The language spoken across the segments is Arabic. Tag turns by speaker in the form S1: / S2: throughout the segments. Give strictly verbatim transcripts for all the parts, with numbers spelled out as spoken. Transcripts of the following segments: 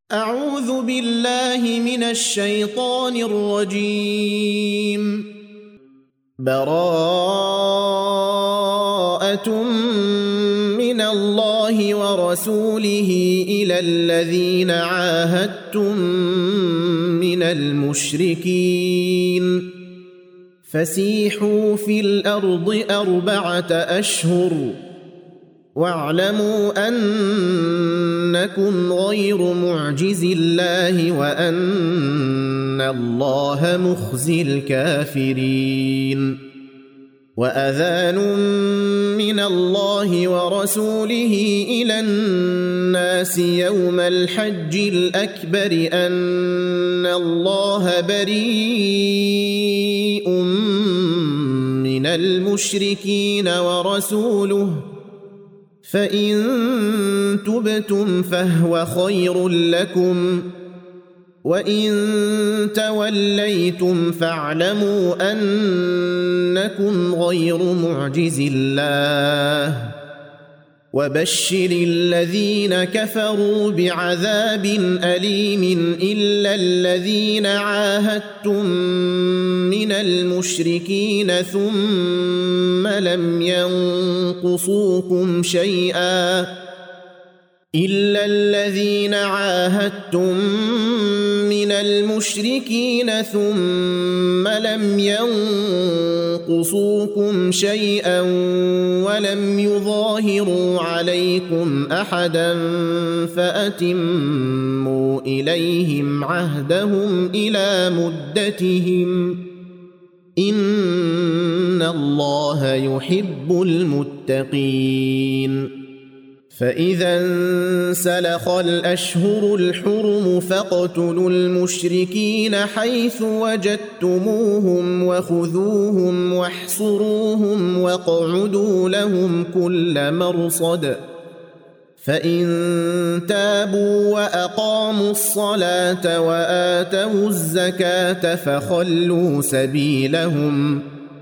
S1: أعوذ بالله من الشيطان الرجيم. براءة من الله ورسوله إلى الذين عاهدتم من المشركين فسيحوا في الأرض أربعة أشهر واعلموا أنكم غير معجز الله وأن الله مخزي الكافرين. وأذان من الله ورسوله إلى الناس يوم الحج الأكبر أن الله بريء من المشركين ورسوله فإن تبتم فهو خير لكم وإن توليتم فاعلموا أنكم غير معجز الله وبشر الذين كفروا بعذاب أليم إلا الذين عاهدتم من المشركين ثم لم ينقصوكم شيئا إلا الذين عاهدتم من المشركين ثم لم ينقصوكم شيئا ولم يظاهروا عليكم أحدا فأتموا إليهم عهدهم إلى مدتهم إن الله يحب المتقين. فإذا انسلخ الأشهر الحرم فاقتلوا المشركين حيث وجدتموهم وخذوهم واحصروهم واقعدوا لهم كل مرصد فإن تابوا وأقاموا الصلاة وآتوا الزكاة فخلوا سبيلهم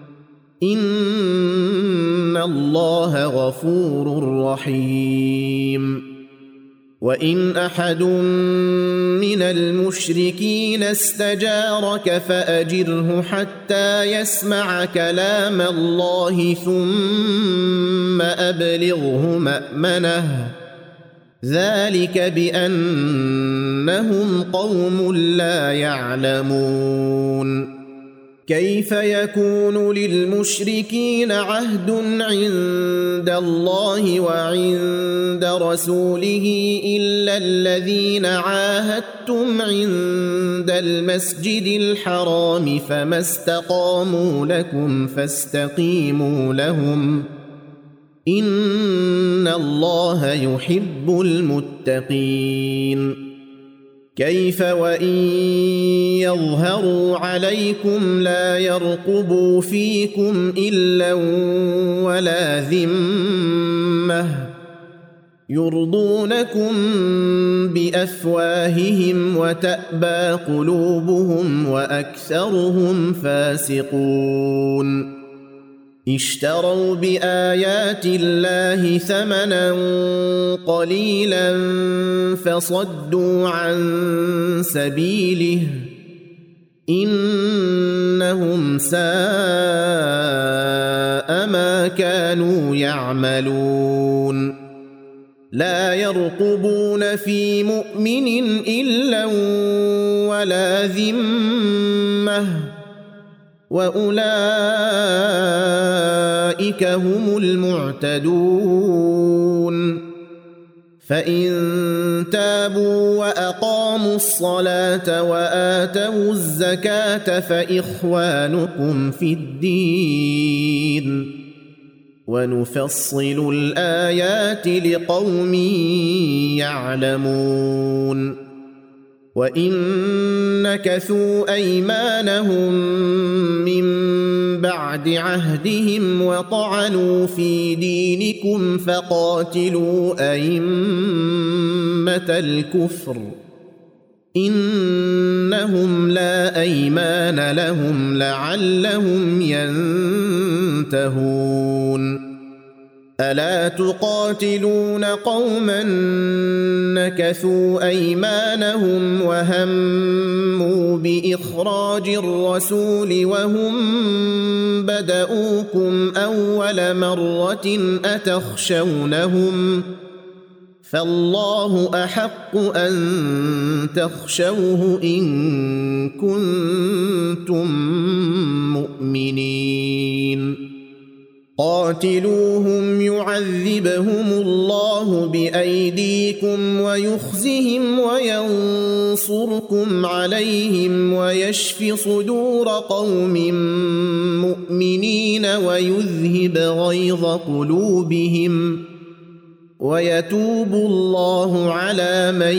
S1: إن الله غفور رحيم. وإن أحد من المشركين استجارك فأجره حتى يسمع كلام الله ثم أبلغه مأمنه ذلك بأنهم قوم لا يعلمون. كيف يكون للمشركين عهد عند الله وعند رسوله إلا الذين عاهدتم عند المسجد الحرام فما استقاموا لكم فاستقيموا لهم إن الله يحب المتقين. كيف وإن يظهروا عليكم لا يرقبوا فيكم إلا ولا ذمة يرضونكم بأفواههم وتأبى قلوبهم وأكثرهم فاسقون. اشتروا بآيات الله ثمنا قليلا فصدوا عن سبيله إنهم ساء ما كانوا يعملون. لا يرقبون في مؤمن إلا ولا ذمة وأولئك هم المعتدون. فإن تابوا وأقاموا الصلاة وآتوا الزكاة فإخوانكم في الدين ونفصل الآيات لقوم يعلمون. وإن نكثوا أيمانهم من بعد عهدهم وطعنوا في دينكم فقاتلوا أئمة الكفر إنهم لا أيمان لهم لعلهم ينتهون. ألا تقاتلون قوما نكثوا أيمانهم وهموا بإخراج الرسول وهم بدؤوكم أول مرة أتخشونهم فالله أحق أن تخشوه إن كنتم مؤمنين قاتلوهم يعذبهم الله بأيديكم ويخزهم وينصركم عليهم ويشف صدور قوم مؤمنين ويذهب غيظ قلوبهم ويتوب الله على من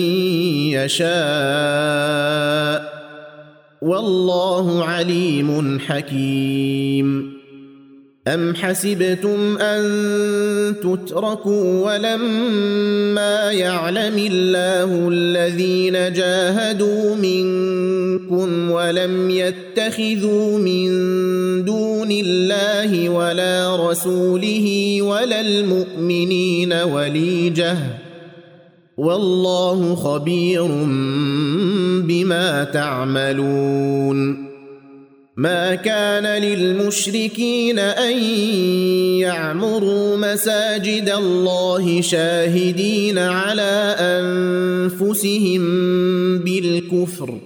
S1: يشاء والله عليم حكيم أم حسبتم أن تتركوا ولما يعلم الله الذين جاهدوا منكم ولم يتخذوا من دون الله ولا رسوله ولا المؤمنين وليجة والله خبير بما تعملون ما كان للمشركين أن يعمروا مساجد الله شاهدين على أنفسهم بالكفر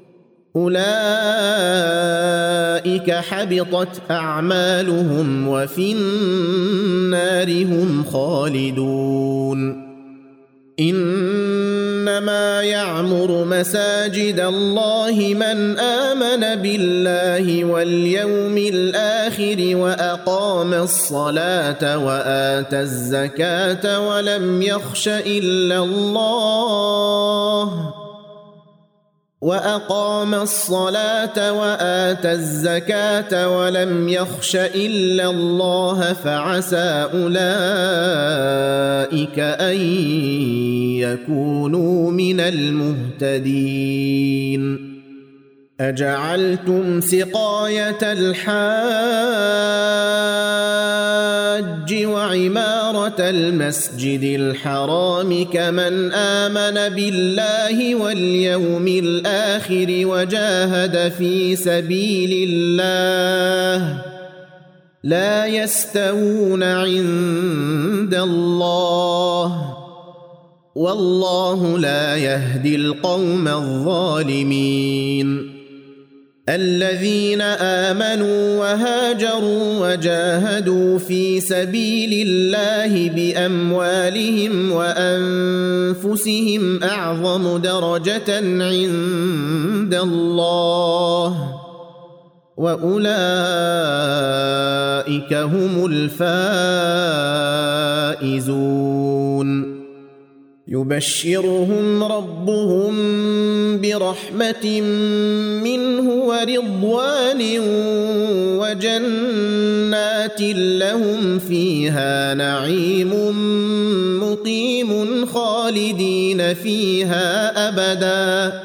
S1: أولئك حبطت أعمالهم وفي النار هم خالدون إنما يعمر مساجد الله من آمن بالله واليوم الآخر وأقام الصلاة وآتى الزكاة ولم يخش إلا الله وأقام الصلاة وآتى الزكاة ولم يخش إلا الله فعسى أولئك أن يكونوا من المهتدين أجعلتم سقاية الحاج وعمارة المسجد الحرام كمن آمن بالله واليوم الآخر وجاهد في سبيل الله لا يستوون عند الله والله لا يهدي القوم الظالمين الذين آمنوا وهاجروا وجاهدوا في سبيل الله بأموالهم وأنفسهم أعظم درجة عند الله وأولئك هم الفائزون يبشرهم ربهم برحمة منه ورضوان وجنات لهم فيها نعيم مقيم خالدين فيها أبدا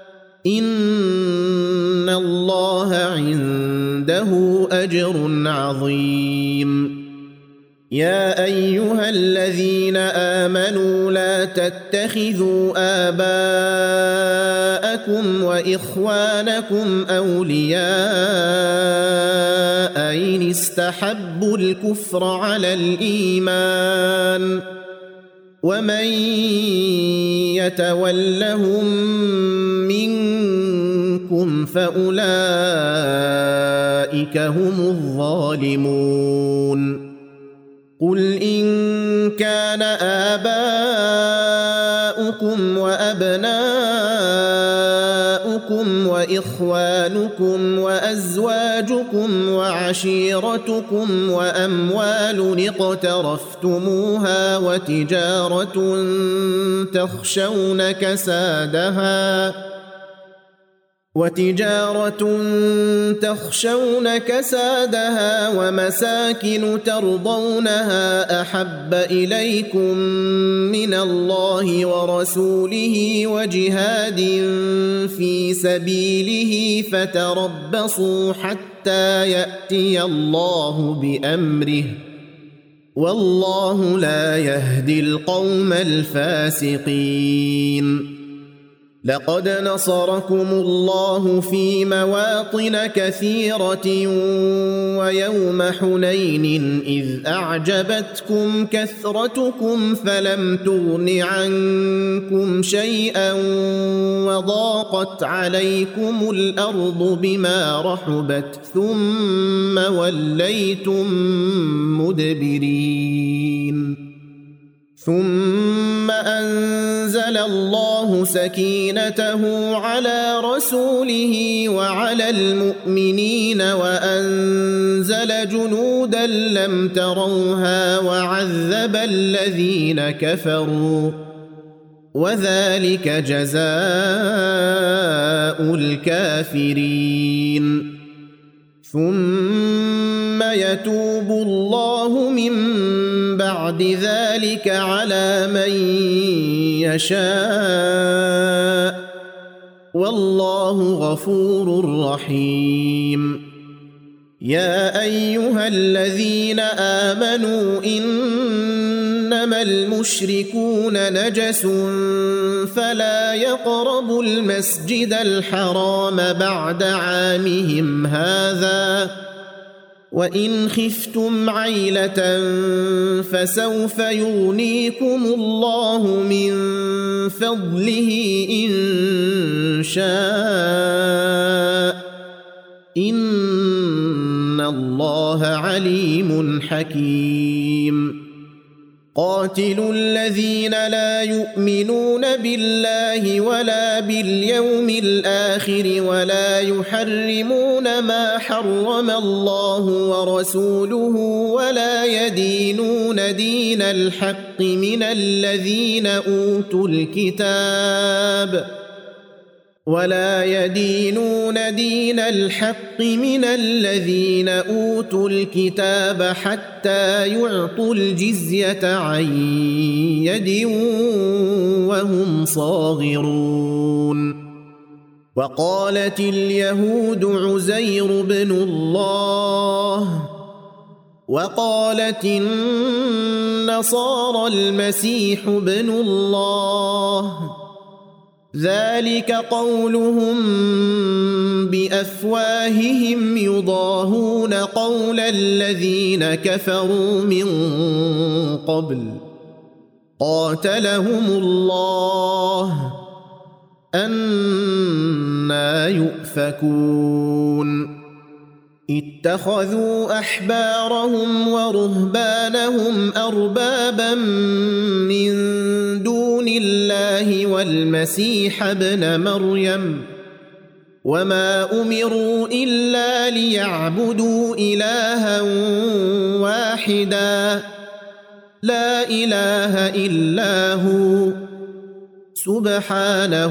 S1: إن الله عنده أجر عظيم يا أيها الذين آمنوا لا تتخذوا آباءكم وإخوانكم أولياء إن استحبوا الكفر على الإيمان ومن يتولهم منكم فأولئك هم الظالمون قل إن كان آباؤكم وأبناؤكم وإخوانكم وأزواجكم وعشيرتكم وأموال اقترفتموها وتجارة تخشون كسادها وتجارة تخشون كسادها ومساكن ترضونها أحب إليكم من الله ورسوله وجهاد في سبيله فتربصوا حتى يأتي الله بأمره والله لا يهدي القوم الفاسقين. لقد نصركم الله في مواطن كثيرة ويوم حنين إذ أعجبتكم كثرتكم فلم تغن عنكم شيئا وضاقت عليكم الأرض بما رحبت ثم وليتم مدبرين. ثم أنزل الله سكينته على رسوله وعلى المؤمنين وأنزل جنودا لم تروها وعذب الذين كفروا وذلك جزاء الكافرين. ثم يتوب الله من بعد ذلك على من يشاء والله غفور رحيم. يا أيها الذين آمنوا إنما المشركون نجس فلا يقربوا المسجد الحرام بعد عامهم هذا وإن خفتم عيلة فسوف يغنيكم الله من فضله إن شاء إن الله عليم حكيم. قاتلوا الذين لا يؤمنون بالله ولا باليوم الآخر ولا يحرمون ما حرم الله ورسوله ولا يدينون دين الحق من الذين أوتوا الكتاب ولا يدينون دين الحق من الذين أوتوا الكتاب حتى يعطوا الجزية عن يد وهم صاغرون. وقالت اليهود عزير بن الله وقالت النصارى المسيح بن الله ذلك قولهم بأفواههم يضاهون قول الذين كفروا من قبل قاتلهم الله أنى يؤفكون. اتخذوا أحبارهم ورهبانهم أربابا من دون الله والمسيح ابن مريم وما أمروا إلا ليعبدوا إلها واحدا لا إله إلا هو سبحانه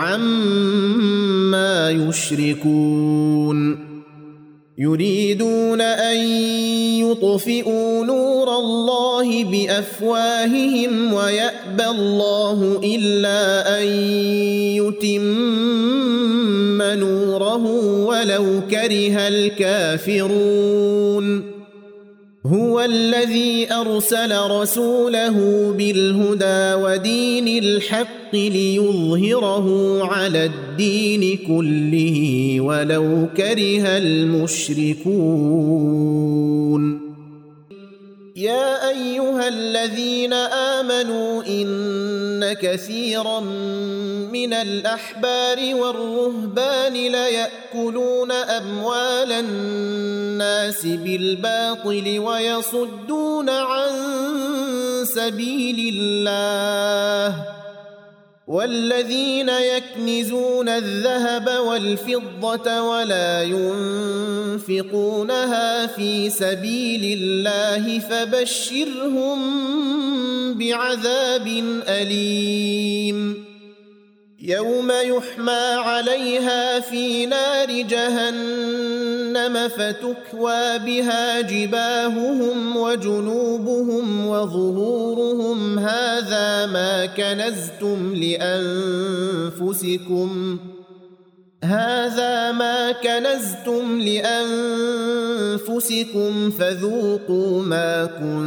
S1: عما يشركون. يريدون أن يطفئوا نور الله بأفواههم ويأبى الله إلا أن يتم نوره ولو كره الكافرون. هو الذي أرسل رسوله بالهدى ودين الحق ليظهره على الدين كله ولو كره المشركون. يا أيها الذين آمنوا إن كثيرا من الأحبار والرهبان ليأكلون أموال الناس بالباطل ويصدون عن سبيل الله والذين يكنزون الذهب والفضة ولا ينفقونها في سبيل الله فبشرهم بعذاب أليم. يوم يحمى عليها في نار جهنم فتكوى بها جباههم وجنوبهم وظهورهم هذا ما كنزتم لأنفسكم هذا ما كنزتم لأنفسكم فذوقوا ما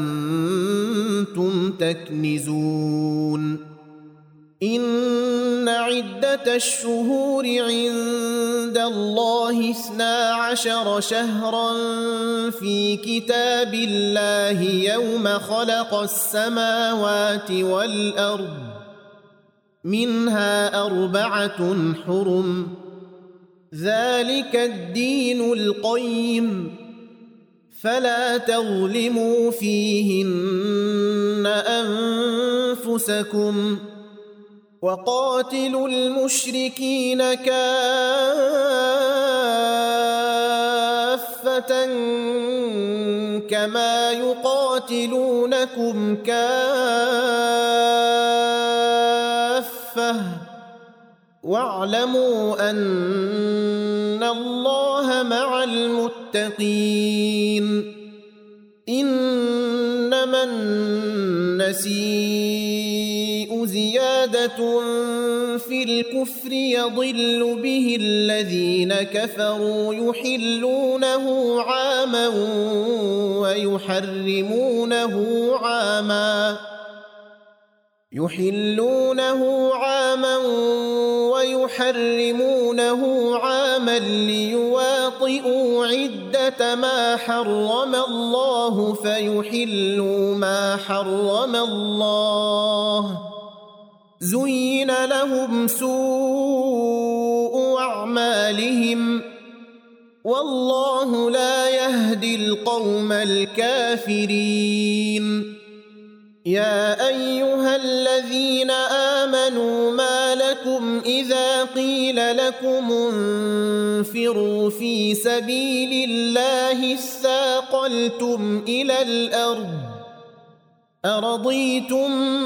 S1: كنتم تكنزون إن عدة الشهور عند الله اثنا عشر شهرا في كتاب الله يوم خلق السماوات والأرض منها أربعة حرم ذلك الدين القيم فلا تظلموا فيهن أنفسكم وقاتلوا المشركين كافة كما يقاتلونكم كافة واعلموا أن الله مع المتقين إنما النسيء زيادة في الكفر يضل به الذين كفروا يحلونه عاما ويحرمونه عاما يحلونه عاما ويحرمونه عاما ليواطئوا عدة ما حرم الله فيحلوا ما حرم الله زين لهم سوء أعمالهم والله لا يهدي القوم الكافرين يا أيها الذين آمنوا ما لكم إذا قيل لكم انفروا في سبيل الله اثاقلتم إلى الأرض أرضيتم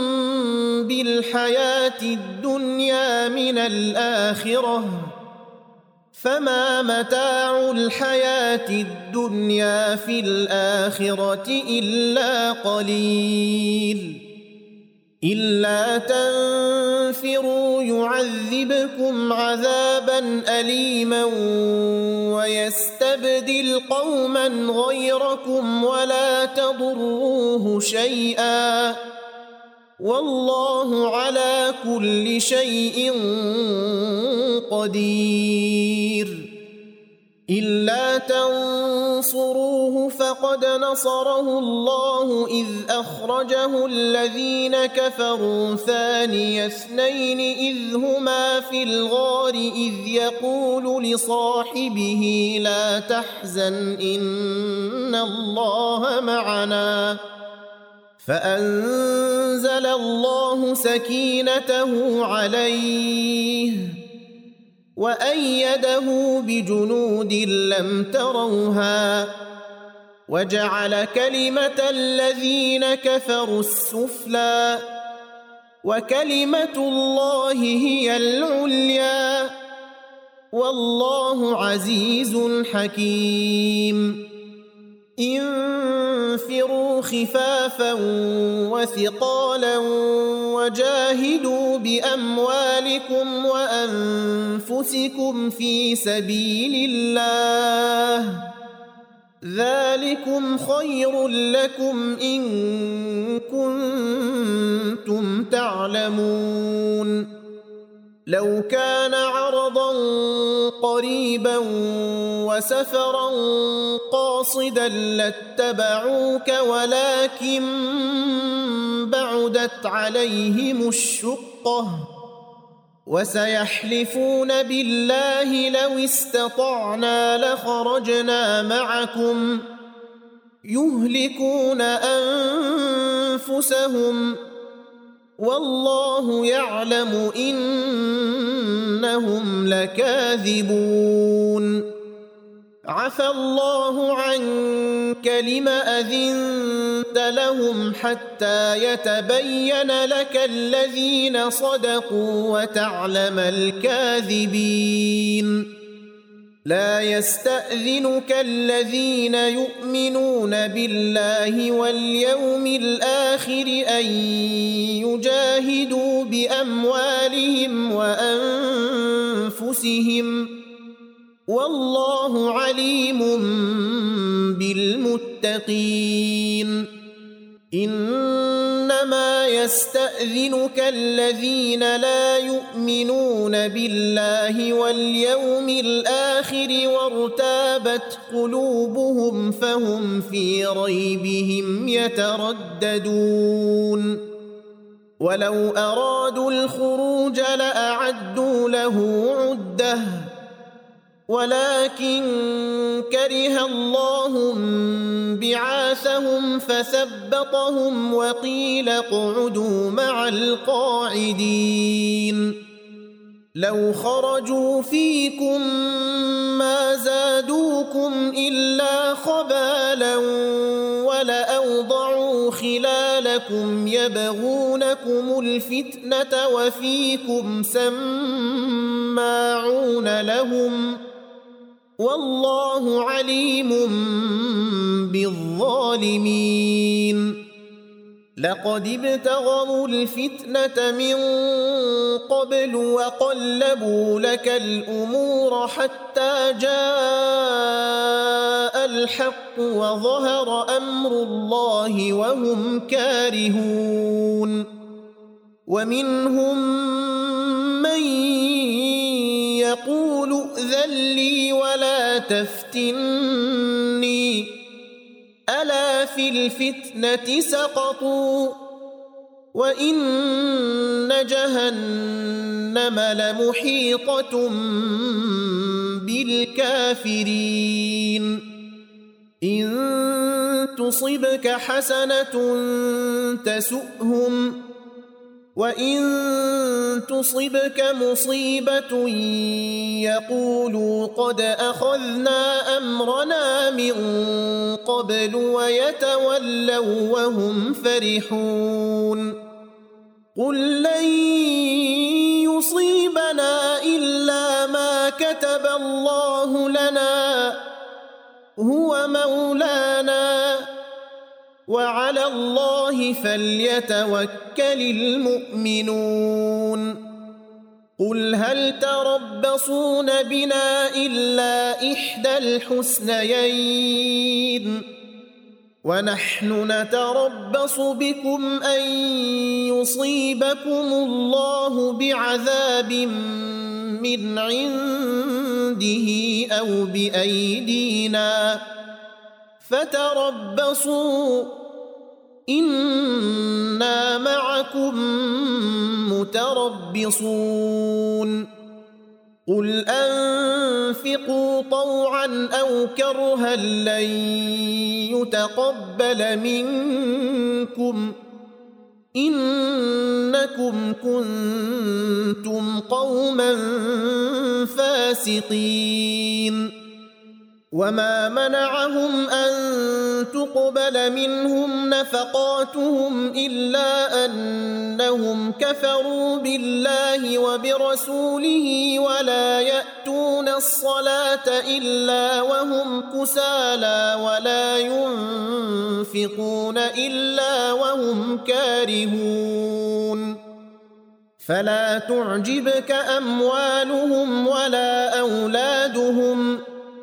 S1: بالحياة الدنيا من الآخرة فما متاع الحياة الدنيا في الآخرة إلا قليل إلا تنفروا يعذبكم عذابا أليما ويستبدل قوما غيركم ولا تضروه شيئا والله على كل شيء قدير إلا تنصروه فقد نصره الله إذ أخرجه الذين كفروا ثاني اثنين إذ هما في الغار إذ يقول لصاحبه لا تحزن إن الله معنا فأنزل الله سكينته عليه وأيده بجنود لم تروها وجعل كلمة الذين كفروا السفلى وكلمة الله هي العليا والله عزيز حكيم انفروا خفافا وثقالا وجاهدوا بأموالكم وأنفسكم في سبيل الله ذلكم خير لكم إن كنتم تعلمون لو كان عرضا قريبا وسفرا قاصدا لاتبعوك ولكن بعدت عليهم الشقة وسيحلفون بالله لو استطعنا لخرجنا معكم يهلكون أنفسهم والله يعلم إنهم لكاذبون عفى الله عنك لم أذنت لهم حتى يتبين لك الذين صدقوا وتعلم الكاذبين لا يستأذنك الذين يؤمنون بالله واليوم الآخر أن يجاهدوا بأموالهم وأنفسهم والله عليم بالمتقين. إنما يستأذنك الذين لا يؤمنون بالله واليوم الآخر وارتابت قلوبهم فهم في ريبهم يترددون. ولو أرادوا الخروج لأعدوا له عدة ولكن كره الله بعاثهم فثبطهم وقيل اقعدوا مع القاعدين. لو خرجوا فيكم ما زادوكم إلا خبالا ولأوضعوا خلالكم يبغونكم الفتنة وفيكم سماعون لهم والله عليم بالظالمين. لقد ابتغوا الفتنة من قبل وقلبوا لك الأمور حتى جاء الحق وظهر أمر الله وهم كارهون. ومنهم من يقول ائذن لي ولا تفتني ألا في الفتنة سقطوا وإن جهنم لمحيطة بالكافرين. إن تصبك حسنة تسؤهم وإن تصبك مصيبة يقولوا قد أخذنا أمرنا من قبل ويتولوا وهم فرحون. قل لن يصيبنا إلا ما كتب الله لنا هو مولانا وعلى الله فليتوكل المؤمنون. قل هل تربصون بنا إلا إحدى الحسنيين ونحن نتربص بكم أن يصيبكم الله بعذاب من عنده أو بأيدينا فتربصوا إنا معكم متربصون. قل أنفقوا طوعا أو كرها لن يتقبل منكم إنكم كنتم قوما فاسقين. وما منعهم أن تقبل منهم نفقاتهم إلا أنهم كفروا بالله وبرسوله ولا يأتون الصلاة إلا وهم كسالى ولا ينفقون إلا وهم كارهون. فلا تعجبك أموالهم ولا أولادهم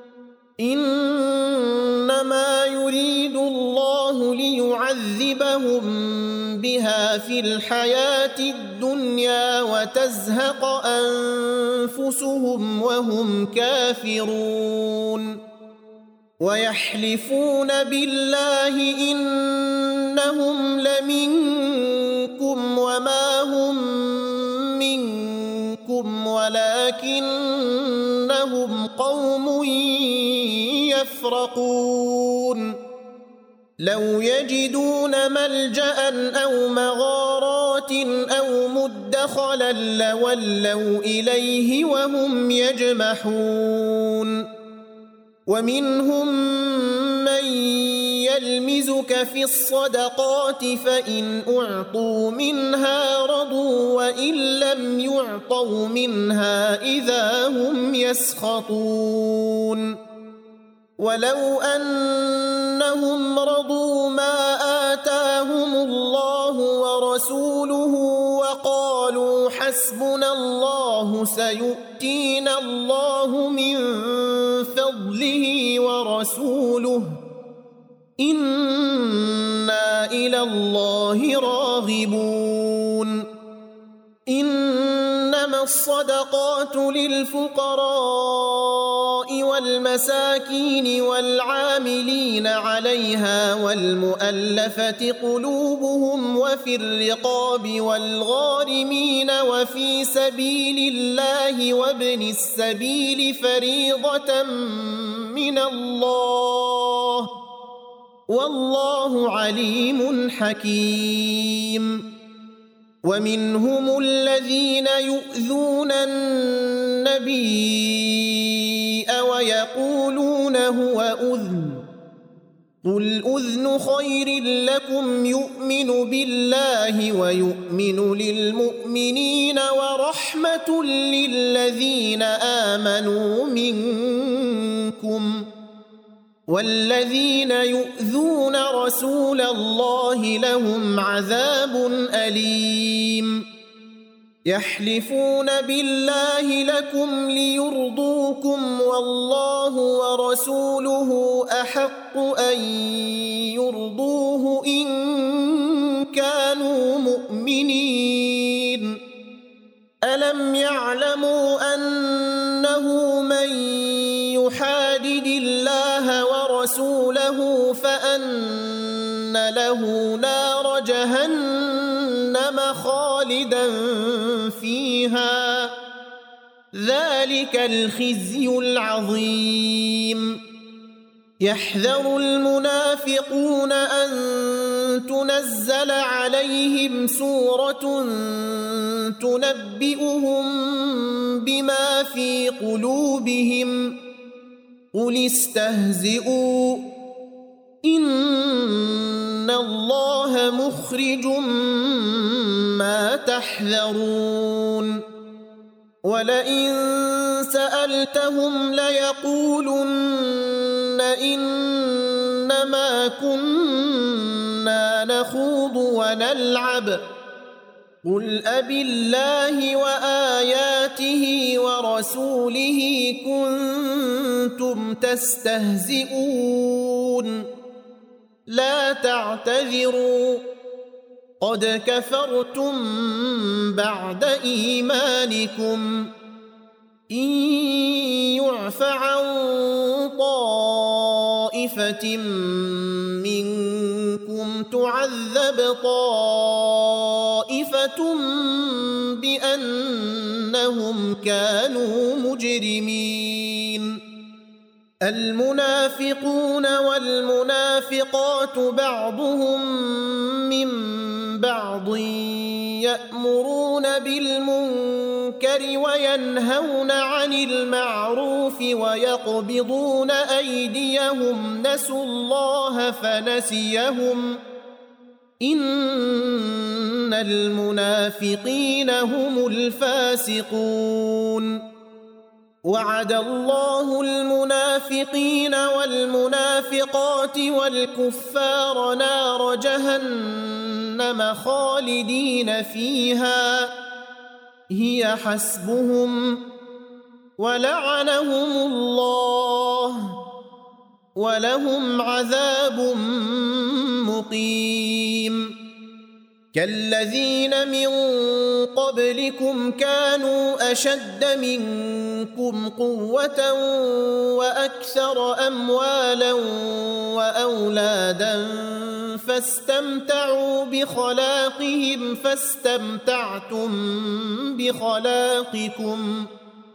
S1: إنما يريد الله ليعذبهم بها في الحياة الدنيا وتزهق أنفسهم وهم كافرون. ويحلفون بالله إنهم لمنكم وما هم منكم ولكنهم قوم يفرقون. لو يجدون ملجأ أو مغارات أو مدخلا لولوا إليه وهم يجمحون. ومنهم من يلمزك في الصدقات فإن أعطوا منها رضوا وإن لم يعطوا منها إذا هم يسخطون. ولو أنهم رضوا ما آتاهم الله ورسوله وقالوا حسبنا حسبنا الله سيؤتينا الله من فضله ورسوله إنا إلى الله راغبون إنما الصدقات للفقراء والمساكين والعاملين عليها والمؤلفة قلوبهم وفي الرقاب والغارمين وفي سبيل الله وابن السبيل فريضة من الله والله عليم حكيم ومنهم الذين يؤذون النبي ويقولون هو أذن قل أذن خير لكم يؤمن بالله ويؤمن للمؤمنين ورحمة للذين آمنوا منكم والذين يؤذون رسول الله لهم عذاب أليم يحلفون بالله لكم ليرضوكم والله ورسوله أحق أن يرضوه إن كانوا مؤمنين ألم يعلموا أنه من يحادد الله ورسوله فأن له نار جهنم خالدا فيها ذلك الخزي العظيم يحذر المنافقون أن تنزل عليهم سورة تنبئهم بما في قلوبهم قل استهزئوا إن الله مخرج ما تحذرون ولئن سألتهم ليقولن إنما كنا نخوض ونلعب قل أبالله وآياته ورسوله كنتم تستهزئون لا تعتذروا قد كفرتم بعد إيمانكم إن يعف عن طائفة منكم تعذب طائفة بأنهم كانوا مجرمين المنافقون والمنافقات بعضهم من بعض يأمرون بالمنكر وينهون عن المعروف ويقبضون أيديهم نسوا الله فنسيهم إن المنافقين هم الفاسقون وعد الله المنافقين والمنافقات والكفار نار جهنم خالدين فيها هي حسبهم ولعنهم الله ولهم عذاب مقيم كالذين من قبلكم كانوا أشد منكم قوة وأكثر أموالا وأولادا فاستمتعوا بخلاقهم فاستمتعتم بخلاقكم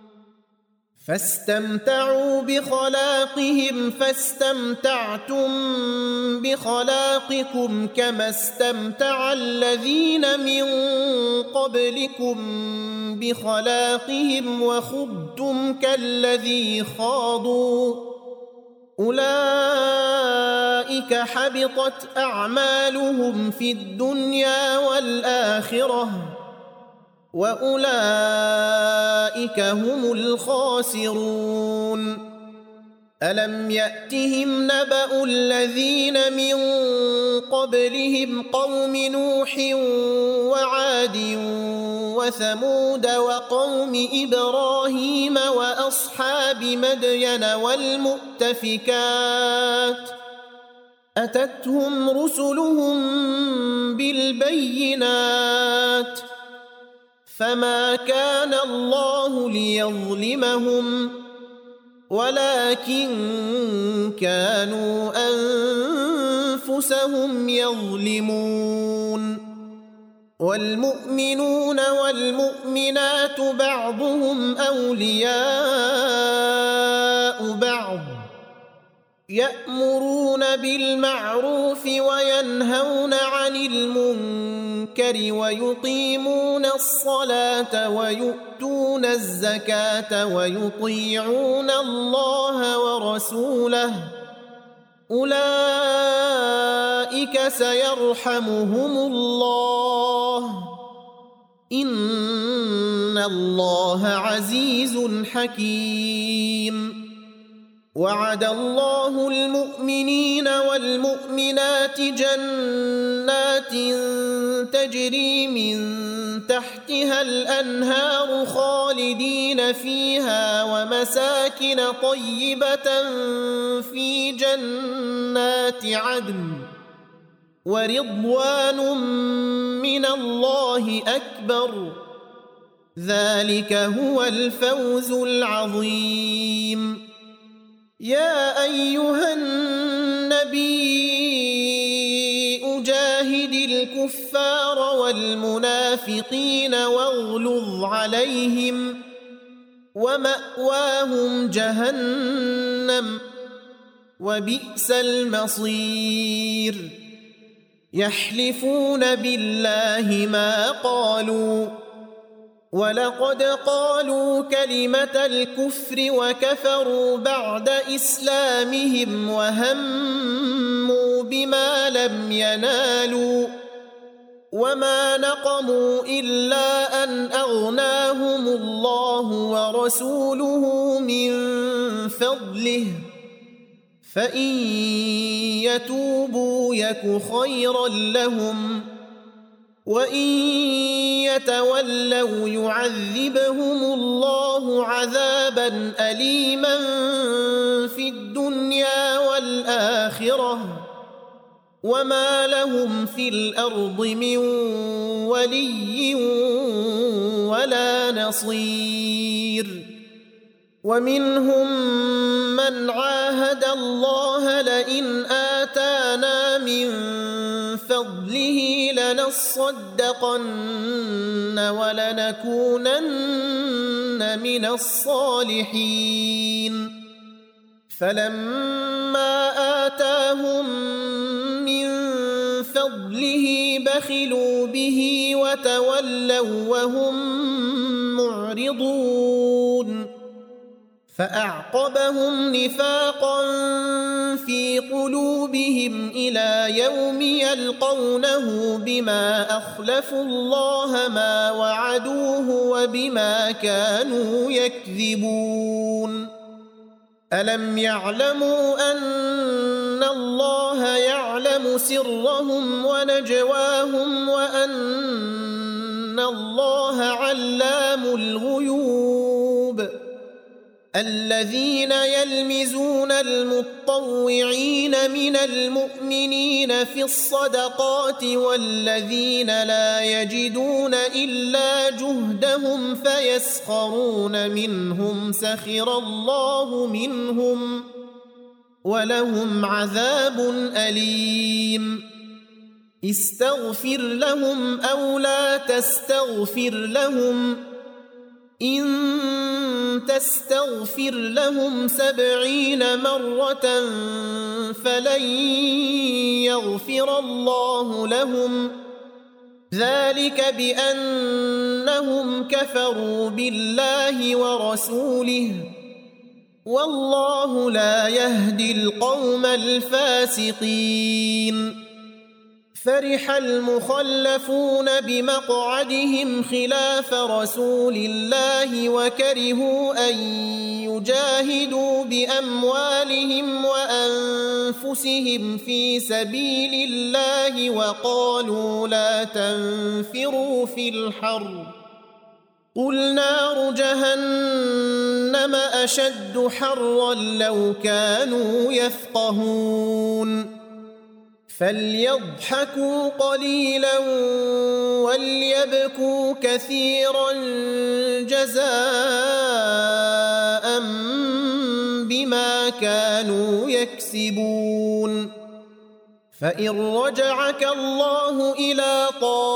S1: فاستمتعوا بخلاقهم فاستمتعتم بخلاقكم كما استمتع الذين من قبلكم بخلاقهم وخضتم كالذي خاضوا أولئك حبطت أعمالهم في الدنيا والآخرة وأولئك هم الخاسرون ألم يأتهم نبأ الذين من قبلهم قوم نوح وعاد وثمود وقوم إبراهيم وأصحاب مدين والمؤتفكات أتتهم رسلهم بالبينات فما كان الله ليظلمهم ولكن كانوا أنفسهم يظلمون والمؤمنون والمؤمنات بعضهم أولياء بعض يأمرون بالمعروف وينهون عن المنكر ويقيمون الصلاة ويؤتون الزكاة ويطيعون الله ورسوله أولئك سيرحمهم الله إن الله عزيز حكيم وعد الله المؤمنين والمؤمنات جنات تجري من تحتها الأنهار خالدين فيها ومساكن طيبة في جنات عدن ورضوان من الله أكبر ذلك هو الفوز العظيم يا أيها النبي جاهد الكفار والمنافقين واغلظ عليهم ومأواهم جهنم وبئس المصير يحلفون بالله ما قالوا ولقد قالوا كلمة الكفر وكفروا بعد إسلامهم وهموا بما لم ينالوا وما نقموا إلا أن أغناهم الله ورسوله من فضله فإن يتوبوا يك خيرا لهم وإن يتولوا يعذبهم الله عذابا أليما في الدنيا والآخرة وما لهم في الأرض من ولي ولا نصير ومنهم من عاهد الله لئن آتانا من فضله لنصدقن ولنكونن من الصالحين فلما آتاهم من فضله بخلوا به وتولوا وهم معرضون فأعقبهم نفاقا في قلوبهم إلى يوم يلقونه بما أخلفوا الله ما وعدوه وبما كانوا يكذبون ألم يعلموا أن الله يعلم سرهم ونجواهم وأن الله علام الغيوب الذين يلمزون المطوعين من المؤمنين في الصدقات والذين لا يجدون إلا جهدهم فيسخرون منهم سخر الله منهم ولهم عذاب أليم استغفر لهم أو لا تستغفر لهم إن تستغفر لهم سبعين مرة فلن يغفر الله لهم ذلك بأنهم كفروا بالله ورسوله والله لا يهدي القوم الفاسقين فرح المخلفون بمقعدهم خلاف رسول الله وكرهوا أن يجاهدوا بأموالهم وأنفسهم في سبيل الله وقالوا لا تنفروا في الحر قل نار جهنم أشد حرا لو كانوا يفقهون فليضحكوا قليلا وليبكوا كثيرا جزاء بما كانوا يكسبون فإن رجعك الله إلى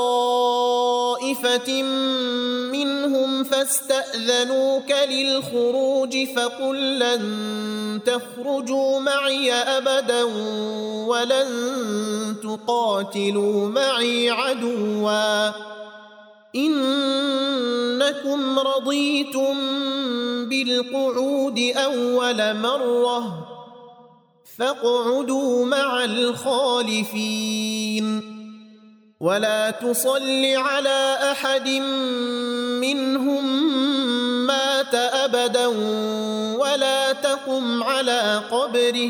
S1: طائفة منهم فاستأذنوك للخروج فقل لن تخرجوا معي أبدا ولن تقاتلوا معي عدوا إنكم رضيتم بالقعود أول مرة فاقعدوا مع الخالفين ولا تصل على أحد منهم مات أبدا ولا تقم على قبره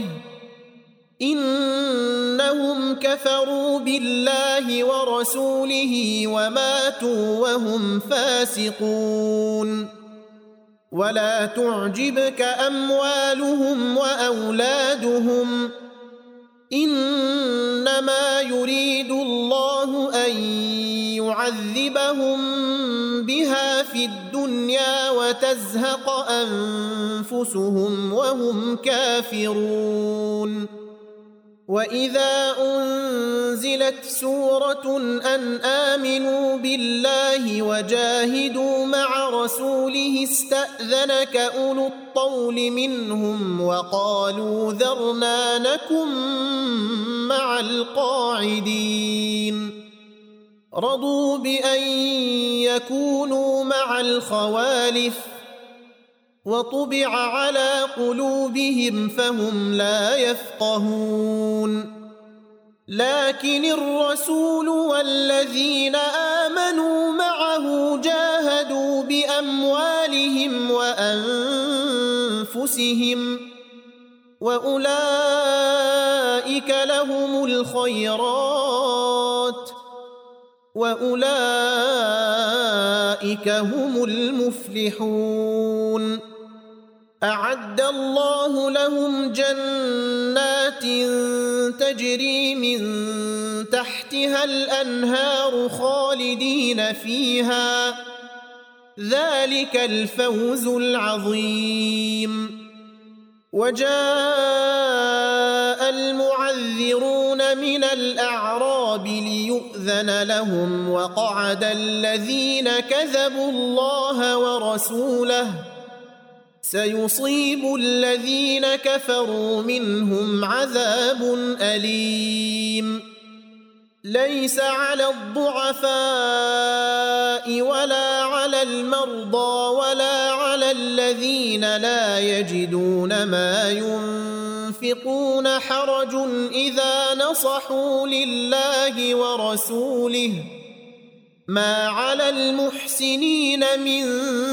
S1: إنهم كفروا بالله ورسوله وماتوا وهم فاسقون ولا تعجبك أموالهم وأولادهم إنما يريد الله أن يعذبهم بها في الدنيا وتزهق أنفسهم وهم كافرون وإذا أنزلت سورة أن آمنوا بالله وجاهدوا مع رسوله استأذنك أولو الطول منهم وقالوا ذرنا نكن مع القاعدين رضوا بأن يكونوا مع الخوالف وطبع على قلوبهم فهم لا يفقهون لكن الرسول والذين آمنوا معه جاهدوا بأموالهم وأنفسهم وأولئك لهم الخيرات وأولئك هم المفلحون أعد الله لهم جنات تجري من تحتها الأنهار خالدين فيها ذلك الفوز العظيم وجاء المعذرون من الأعراب ليؤذن لهم وقعد الذين كذبوا الله ورسوله سيصيب الذين كفروا منهم عذاب أليم ليس على الضعفاء ولا على المرضى ولا على الذين لا يجدون ما ينفقون حرج إذا نصحوا لله ورسوله ما على المحسنين من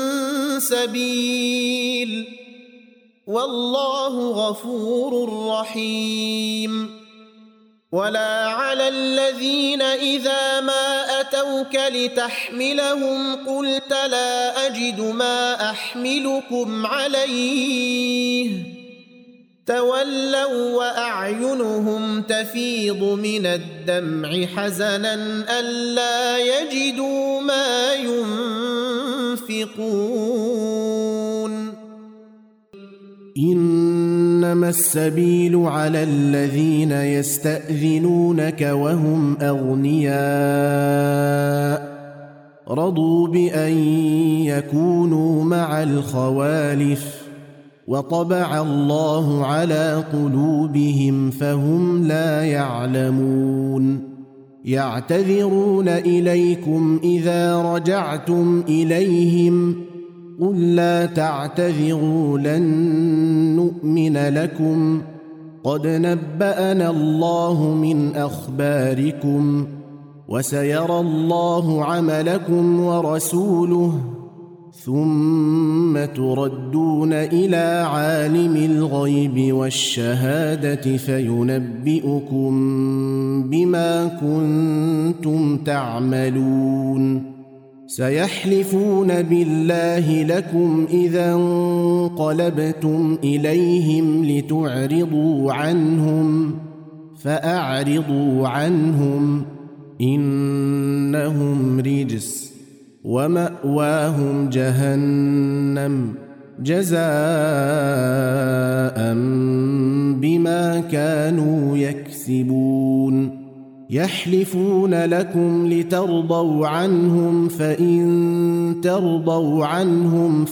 S1: سبيل والله غفور رحيم ولا على الذين إذا ما أتوك لتحملهم قلت لا أجد ما أحملكم عليه تولوا وأعينهم تفيض من الدمع حزنا ألا يجدوا ما ينفقون
S2: إنما السبيل على الذين يستأذنونك وهم أغنياء رضوا بأن يكونوا مع الخوالف وطبع الله على قلوبهم فهم لا يعلمون يعتذرون إليكم إذا رجعتم إليهم قل لا تعتذروا لن نؤمن لكم قد نبأنا الله من أخباركم وسيرى الله عملكم ورسوله ثم تردون إلى عالم الغيب والشهادة فينبئكم بما كنتم تعملون سيحلفون بالله لكم إذا انقلبتم إليهم لتعرضوا عنهم فأعرضوا عنهم إنهم رجس ومأواهم جهنم جزاء بما كانوا يكسبون يحلفون لكم لترضوا عنهم فإن ترضوا عنهم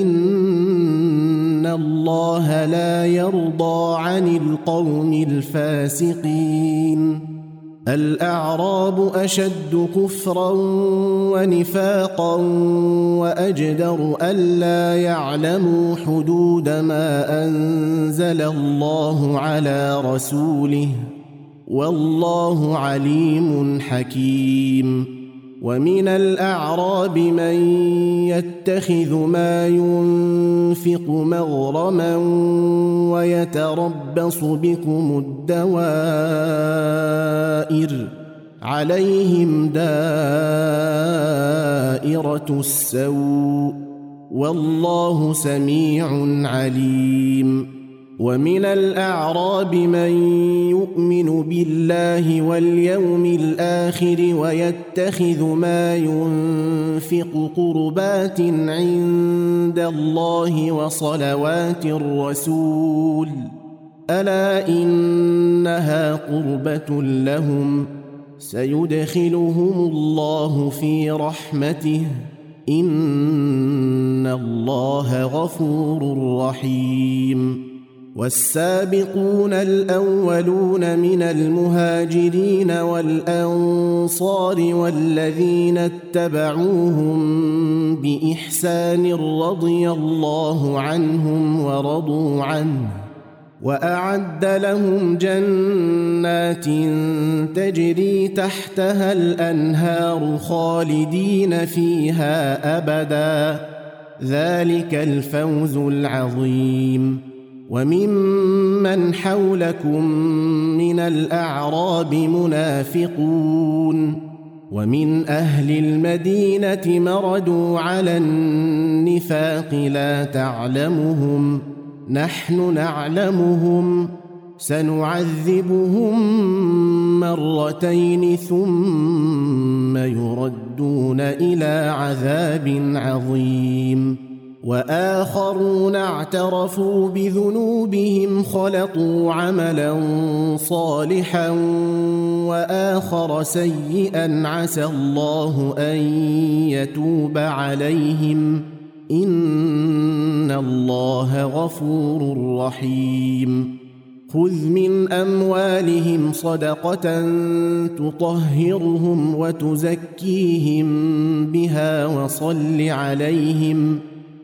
S2: فإن الله لا يرضى عن القوم الفاسقين الأعراب أشد كفرا ونفاقا وأجدر ألا يعلموا حدود ما أنزل الله على رسوله والله عليم حكيم ومن الأعراب من يتخذ ما ينفق مغرما ويتربص بكم الدوائر عليهم دائرة السوء والله سميع عليم ومن الأعراب من يؤمن بالله واليوم الآخر ويتخذ ما ينفق قربات عند الله وصلوات الرسول ألا إنها قربة لهم سيدخلهم الله في رحمته إن الله غفور رحيم والسابقون الأولون من المهاجرين والأنصار والذين اتبعوهم بإحسان رضي الله عنهم ورضوا عنه وأعد لهم جنات تجري تحتها الأنهار خالدين فيها أبدا ذلك الفوز العظيم وممن حولكم من الأعراب منافقون ومن أهل المدينة مردوا على النفاق لا تعلمهم نحن نعلمهم سنعذبهم مرتين ثم يردون إلى عذاب عظيم وآخرون اعترفوا بذنوبهم خلطوا عملا صالحا وآخر سيئا عسى الله أن يتوب عليهم إن الله غفور رحيم خذ من أموالهم صدقة تطهرهم وتزكيهم بها وصل عليهم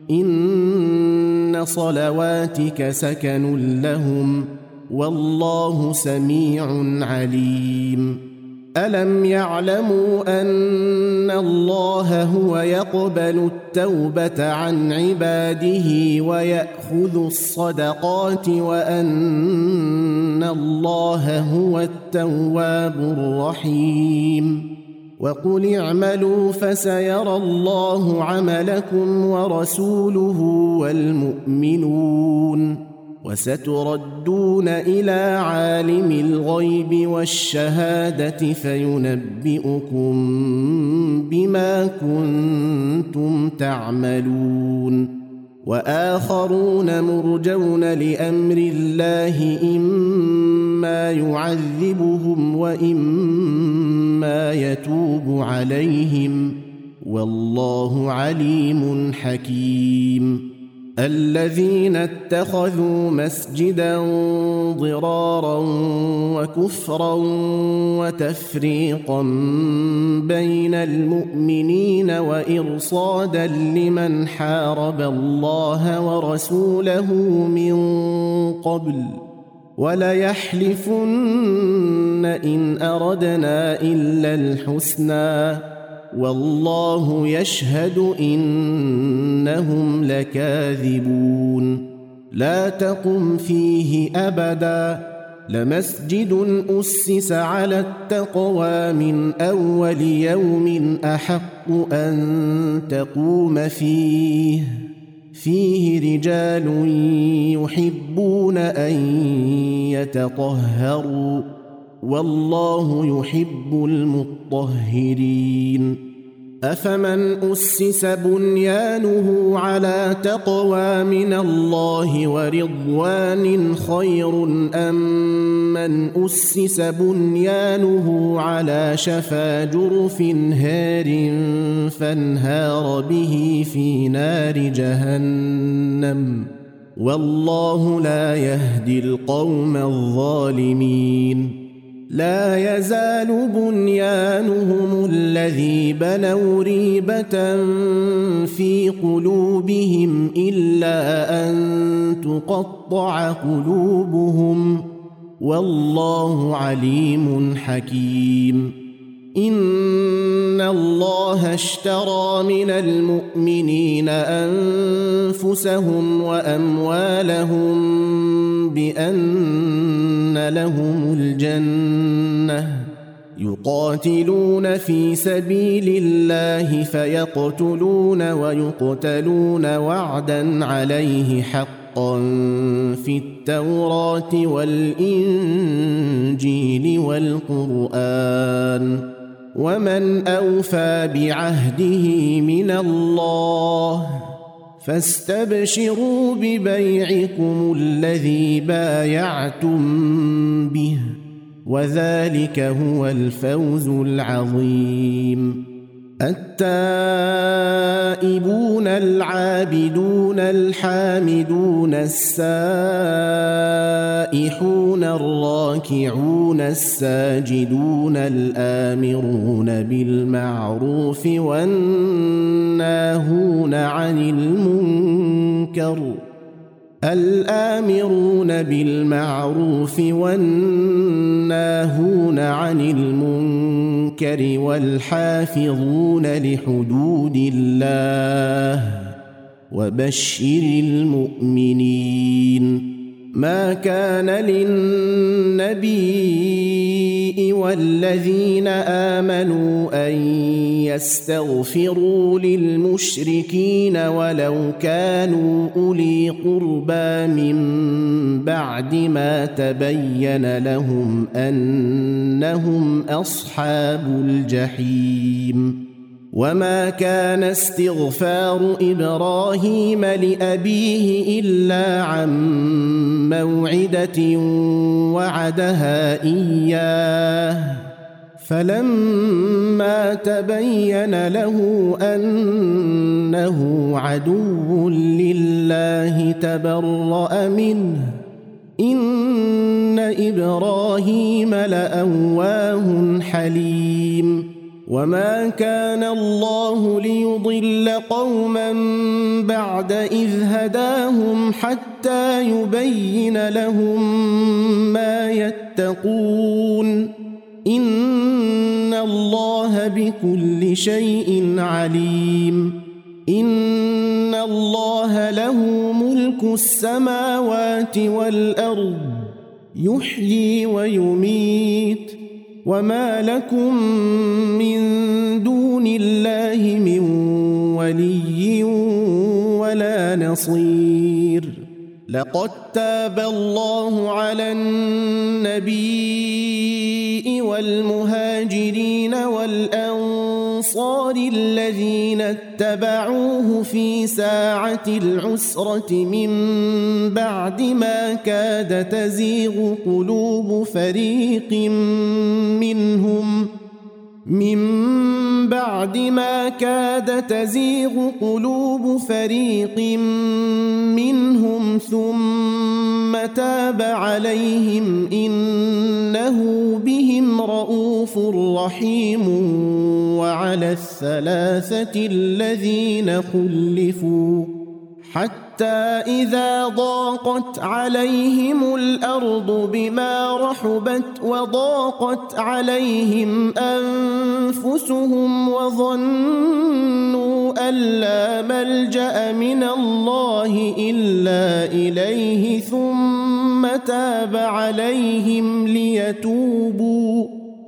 S2: إن صلواتك سكن لهم والله سميع عليم ألم يعلموا أن الله هو يقبل التوبة عن عباده ويأخذ الصدقات وأن الله هو التواب الرحيم وقل اعملوا فسيرى الله عملكم ورسوله والمؤمنون وستردون إلى عالم الغيب والشهادة فينبئكم بما كنتم تعملون وآخرون مرجون لأمر الله إما يعذبهم وإما يتوب عليهم والله عليم حكيم الذين اتخذوا مسجدا ضرارا وكفرا وتفريقا بين المؤمنين وإرصادا لمن حارب الله ورسوله من قبل وليحلفن إن أردنا إلا الحسنى والله يشهد إنهم لكاذبون لا تقم فيه أبدا لمسجد أسس على التقوى من أول يوم أحق أن تقوم فيه فيه رجال يحبون أن يتطهروا والله يحب المطهرين أفمن أسس بنيانه على تقوى من الله ورضوان خير أم من أسس بنيانه على شفا جرف هار فانهار به في نار جهنم والله لا يهدي القوم الظالمين لا يزال بنيانهم الذي بنوا ريبة في قلوبهم إلا أن تقطع قلوبهم والله عليم حكيم إن الله اشترى من المؤمنين أنفسهم وأموالهم بأن لهم الجنة يقاتلون في سبيل الله فيقتلون ويقتلون وعدا عليه حقا في التوراة والإنجيل والقرآن ومن أوفى بعهده من الله فاستبشروا ببيعكم الذي بايعتم به وذلك هو الفوز العظيم التائبون العابدون الحامدون السائحون الراكعون الساجدون الآمرون بالمعروف والناهون عن المنكر الآمرون بالمعروف والناهون عن المنكر والحافظون لحدود الله وبشر المؤمنين ما كان للنبي والذين آمنوا أن يستغفروا للمشركين ولو كانوا أولي قربى من بعد ما تبين لهم أنهم أصحاب الجحيم وما كان استغفار إبراهيم لأبيه إلا عن موعدة وعدها إياه فلما تبين له أنه عدو لله تبرأ منه إن إبراهيم لأواه حليم وما كان الله ليضل قوما بعد إذ هداهم حتى يبين لهم ما يتقون إن الله بكل شيء عليم إن الله له ملك السماوات والأرض يحيي ويميت وما لكم من دون الله من ولي ولا نصير لقد تاب الله على النبي والمهاجرين والأنصار الذين اتبعوه في ساعة العسرة من بعد ما كاد تزيغ قلوب فريق منهم من بعد ما كاد تزيغ قلوب فريق منهم ثم تاب عليهم إنه بهم رؤوف رحيم وعلى الثلاثة الذين خلفوا حتى إذا ضاقت عليهم الأرض بما رحبت وضاقت عليهم أنفسهم وظنوا أن لا ملجأ من الله إلا إليه ثم تاب عليهم ليتوبوا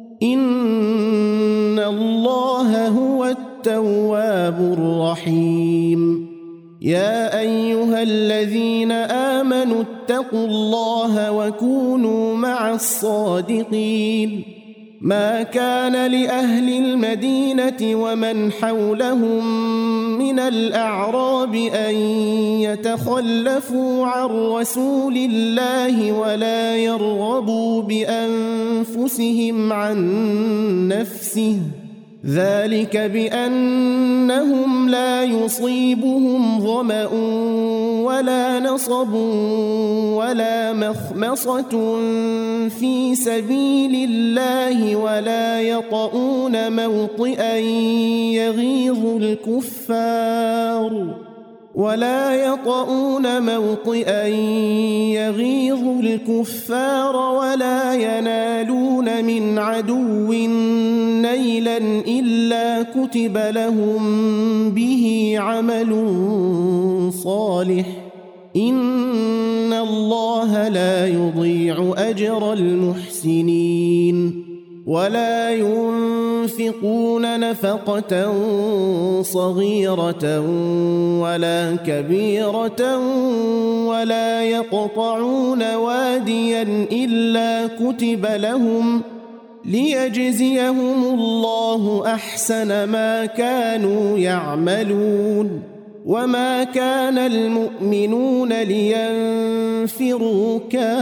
S2: إن الله هو التواب الرحيم. يا أيها الذين آمنوا اتقوا الله وكونوا مع الصادقين. ما كان لأهل المدينة ومن حولهم من الأعراب أن يتخلفوا عن رسول الله ولا يرغبوا بأنفسهم عن نفسه، ذلك بأنهم لا يصيبهم ظمأ ولا نصب ولا مخمصة في سبيل الله ولا يطؤون موطئا يغيظ الكفار ولا يطؤون موطئا يغيظ الكفار ولا ينالون من عدو نيلا إلا كتب لهم به عمل صالح إن الله لا يضيع أجر المحسنين. ولا ينفقون نفقة صغيرة ولا كبيرة ولا يقطعون واديا إلا كتب لهم ليجزيهم الله أحسن ما كانوا يعملون. وما كان المؤمنون لينفروا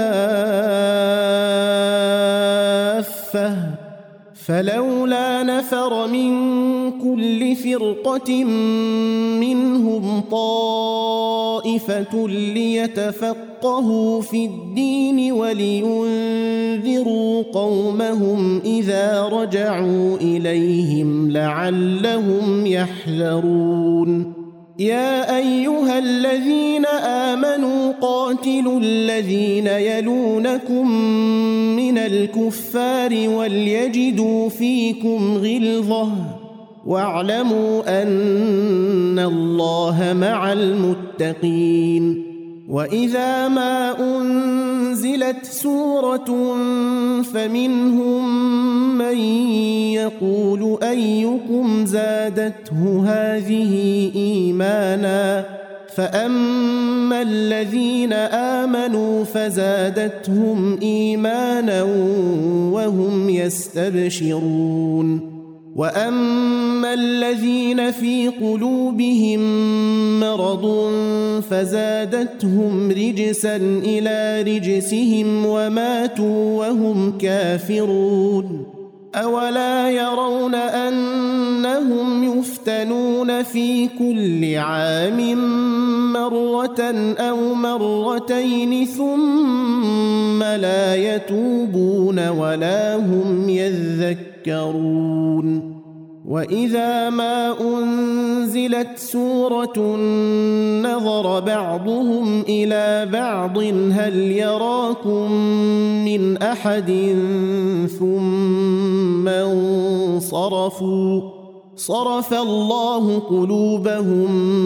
S2: كافة فلولا نفر من كل فرقة منهم طائفة ليتفقهوا في الدين ولينذروا قومهم إذا رجعوا إليهم لعلهم يحذرون. يا أيها الذين آمنوا قاتلوا الذين يلونكم من الكفار وليجدوا فيكم غلظة واعلموا أن الله مع المتقين. وإذا ما أنزلت سورة فمنهم من يقول أيكم زادته هذه إيمانا فأما الذين آمنوا فزادتهم إيمانا وهم يستبشرون. وأما الذين في قلوبهم مرض فزادتهم رجسا إلى رجسهم وماتوا وهم كافرون. أولا يرون أنهم يفتنون في كل عام مرة أو مرتين ثم لا يتوبون ولا هم يذكرون. وإذا ما أنزلت سورة نظر بعضهم إلى بعض هل يراكم من أحد ثم انصرفوا صرف الله قلوبهم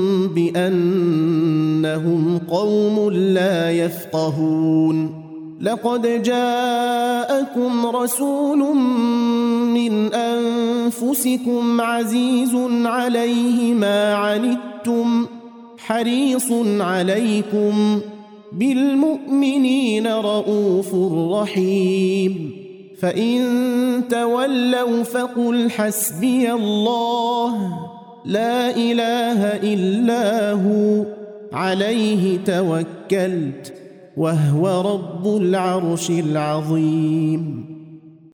S2: بأنهم قوم لا يفقهون. لقد جاءكم رسول من أنفسكم عزيز عليه ما عنتم حريص عليكم بالمؤمنين رؤوف رحيم. فإن تولوا فقل حسبي الله لا إله إلا هو عليه توكلت وهو رب العرش العظيم.